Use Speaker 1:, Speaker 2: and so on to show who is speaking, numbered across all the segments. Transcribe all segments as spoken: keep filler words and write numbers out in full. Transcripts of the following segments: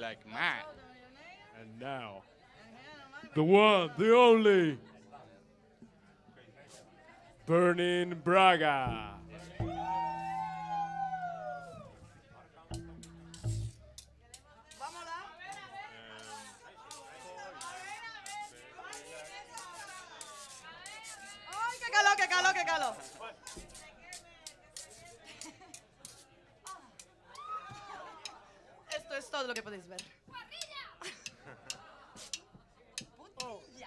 Speaker 1: like mad.
Speaker 2: And now, the one, the only, Burning Braga.
Speaker 3: ¡Ay, qué calor, qué calor, qué calor! Esto es todo lo que podéis ver. Putilla.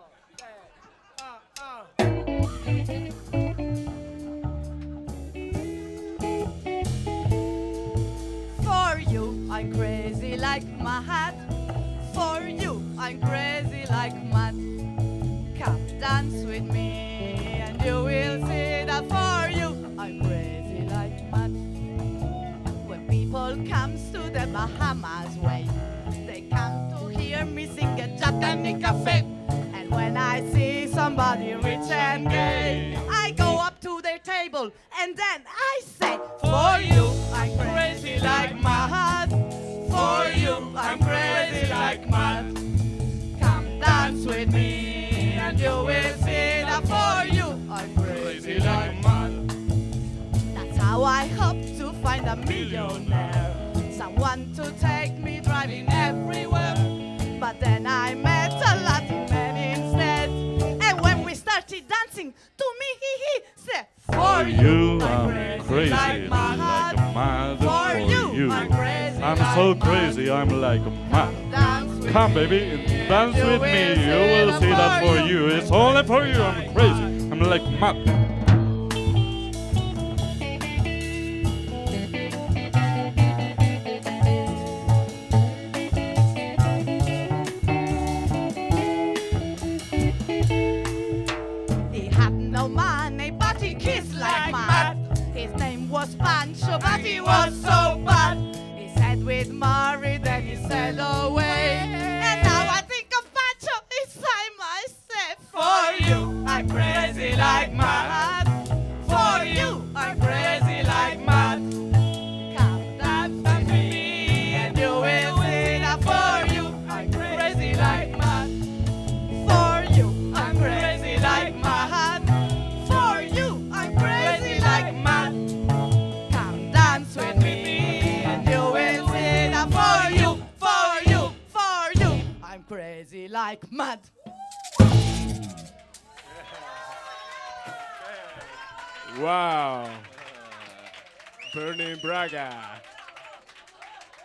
Speaker 3: For you, I'm crazy like mad. For you, I'm crazy like mad. Come dance with me, and you will see that for you, I'm crazy like mad. When people comes to the Bahamas way, they come to hear me sing a Japanese cafe. And when I see somebody rich and gay, I go up to their table and then I say, for you, I'm crazy like mad. For you, I'm crazy like mad. Come dance with me, and you will see that for you, I'm crazy like mad. That's how I hope to find a millionaire, someone to take me driving everywhere. But then I met a Latin man instead, and when we started dancing, to me he, he said,
Speaker 4: For you, I'm
Speaker 3: crazy
Speaker 4: crazy
Speaker 3: like
Speaker 4: like
Speaker 3: mad.
Speaker 4: mad.
Speaker 3: For you, I'm crazy
Speaker 4: I'm
Speaker 3: like
Speaker 4: so
Speaker 3: mad.
Speaker 4: crazy, I'm like mad.
Speaker 3: Dance with
Speaker 4: Come,
Speaker 3: me,
Speaker 4: baby,
Speaker 3: and
Speaker 4: dance
Speaker 3: you
Speaker 4: with
Speaker 3: will
Speaker 4: me.
Speaker 3: see
Speaker 4: You will
Speaker 3: that
Speaker 4: see that
Speaker 3: for
Speaker 4: for you. It's only for you. I'm crazy. I'm like mad.
Speaker 3: He had no money, but he kissed like mad. His name was Pancho, but he was so bad. He said we'd marry, then he said away. And now I think of Pancho, it's time I say, for you, I'm crazy like mad. For you, I'm crazy like mad. Come dance with me, and you will see that for you, I'm crazy like mad. For you, I'm crazy like mad. For you, I'm crazy like mad. Come dance with me, and you will see that for you, for you, for you, I'm crazy like mad.
Speaker 2: Wow. Burning Braga.